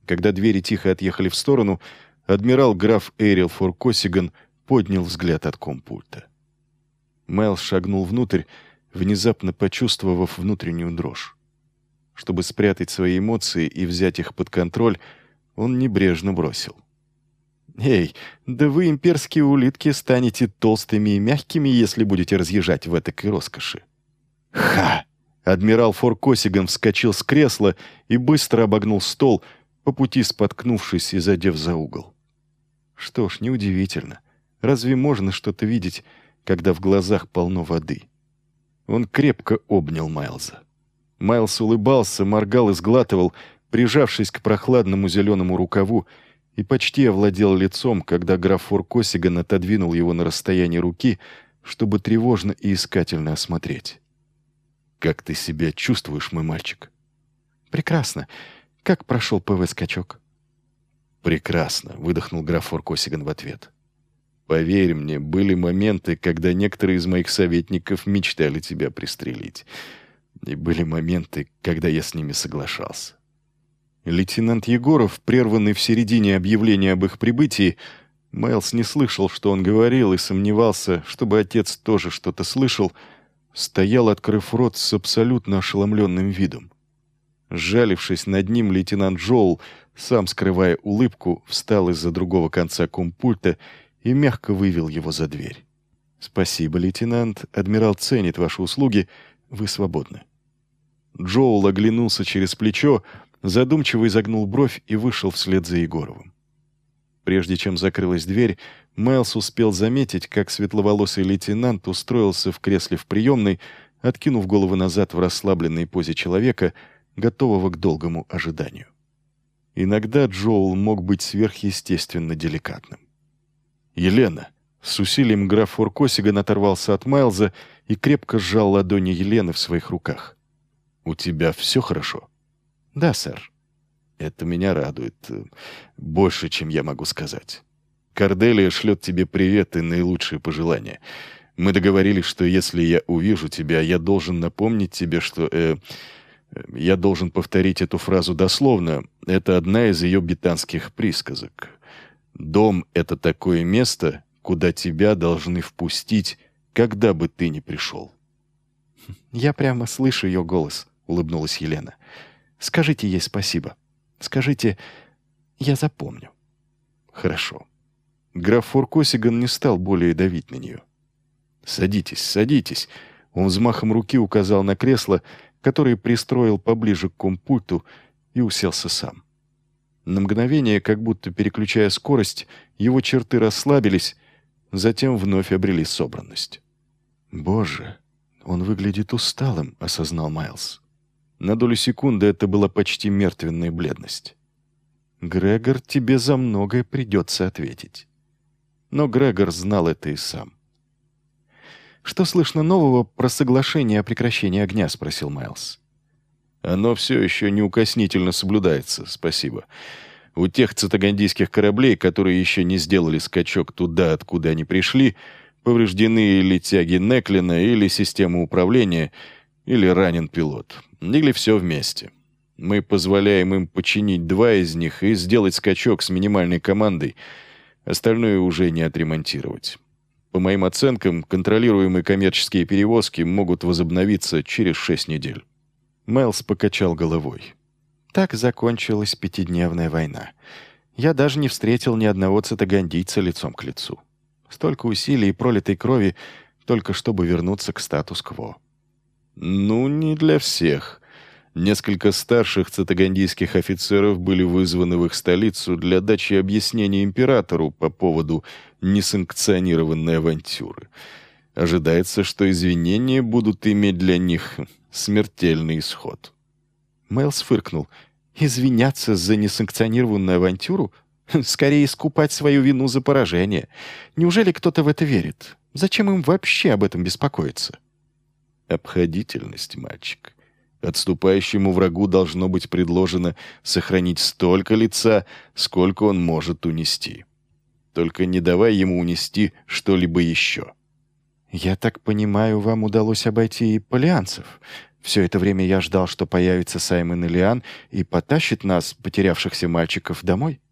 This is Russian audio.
Когда двери тихо отъехали в сторону, адмирал граф Эйрил Форкосиган поднял взгляд от компульта. Майлз шагнул внутрь, внезапно почувствовав внутреннюю дрожь. Чтобы спрятать свои эмоции и взять их под контроль, он небрежно бросил: «Эй, да вы, имперские улитки, станете толстыми и мягкими, если будете разъезжать в этакой роскоши». «Ха!» Адмирал Форкосиган вскочил с кресла и быстро обогнул стол, по пути споткнувшись и задев за угол. Что ж, неудивительно. Разве можно что-то видеть, когда в глазах полно воды? Он крепко обнял Майлза. Майлз улыбался, моргал и сглатывал, прижавшись к прохладному зеленому рукаву, и почти овладел лицом, когда граф Форкосиган отодвинул его на расстояние руки, чтобы тревожно и искательно осмотреть. «Как ты себя чувствуешь, мой мальчик?» «Прекрасно. Как прошел ПВ-скачок?» «Прекрасно», — выдохнул граф Форкосиган в ответ. «Поверь мне, были моменты, когда некоторые из моих советников мечтали тебя пристрелить. И были моменты, когда я с ними соглашался». Лейтенант Егоров, прерванный в середине объявления об их прибытии, Майлз не слышал, что он говорил, и сомневался, чтобы отец тоже что-то слышал, стоял, открыв рот с абсолютно ошеломленным видом. Сжалившись над ним, лейтенант Джоул, сам скрывая улыбку, встал из-за другого конца компульта и мягко вывел его за дверь. «Спасибо, лейтенант. Адмирал ценит ваши услуги. Вы свободны». Джоул оглянулся через плечо, задумчиво изогнул бровь и вышел вслед за Егоровым. Прежде чем закрылась дверь, Майлз успел заметить, как светловолосый лейтенант устроился в кресле в приемной, откинув голову назад в расслабленной позе человека, готового к долгому ожиданию. Иногда Джоул мог быть сверхъестественно деликатным. «Елена!» С усилием граф Форкосиган оторвался от Майлза и крепко сжал ладони Елены в своих руках. «У тебя все хорошо?» «Да, сэр». «Это меня радует. Больше, чем я могу сказать. Корделия шлет тебе привет и наилучшие пожелания. Мы договорились, что если я увижу тебя, я должен напомнить тебе, что... я должен повторить эту фразу дословно. Это одна из ее британских присказок. Дом — это такое место, куда тебя должны впустить, когда бы ты ни пришел». «Я прямо слышу ее голос», — улыбнулась Елена. «Скажите ей спасибо. Скажите, я запомню». «Хорошо». Граф Форкосиган не стал более давить на нее. «Садитесь, садитесь». Он взмахом руки указал на кресло, которое пристроил поближе к компульту, и уселся сам. На мгновение, как будто переключая скорость, его черты расслабились, затем вновь обрели собранность. «Боже, он выглядит усталым», — осознал Майлз. На долю секунды это была почти мертвенная бледность. «Грегор, тебе за многое придется ответить». Но Грегор знал это и сам. «Что слышно нового про соглашение о прекращении огня?» — спросил Майлз. «Оно все еще неукоснительно соблюдается, спасибо. У тех цитагандийских кораблей, которые еще не сделали скачок туда, откуда они пришли, повреждены или тяги Неклина, или система управления, или ранен пилот. Или все вместе. Мы позволяем им починить 2 из них и сделать скачок с минимальной командой. Остальное уже не отремонтировать. По моим оценкам, контролируемые коммерческие перевозки могут возобновиться через 6 недель». Майлз покачал головой. «Так закончилась 5-дневная война. Я даже не встретил ни одного цитагандийца лицом к лицу. Столько усилий и пролитой крови, только чтобы вернуться к статус-кво». «Ну, не для всех. Несколько старших цитагандийских офицеров были вызваны в их столицу для дачи объяснений императору по поводу несанкционированной авантюры. Ожидается, что извинения будут иметь для них смертельный исход». Майлз фыркнул. «Извиняться за несанкционированную авантюру? Скорее искупать свою вину за поражение. Неужели кто-то в это верит? Зачем им вообще об этом беспокоиться?» «Обходительность, мальчик. Отступающему врагу должно быть предложено сохранить столько лица, сколько он может унести. Только не давай ему унести что-либо еще». «Я так понимаю, вам удалось обойти и полианцев. Все это время я ждал, что появится Саймон и Лиан и потащит нас, потерявшихся мальчиков, домой.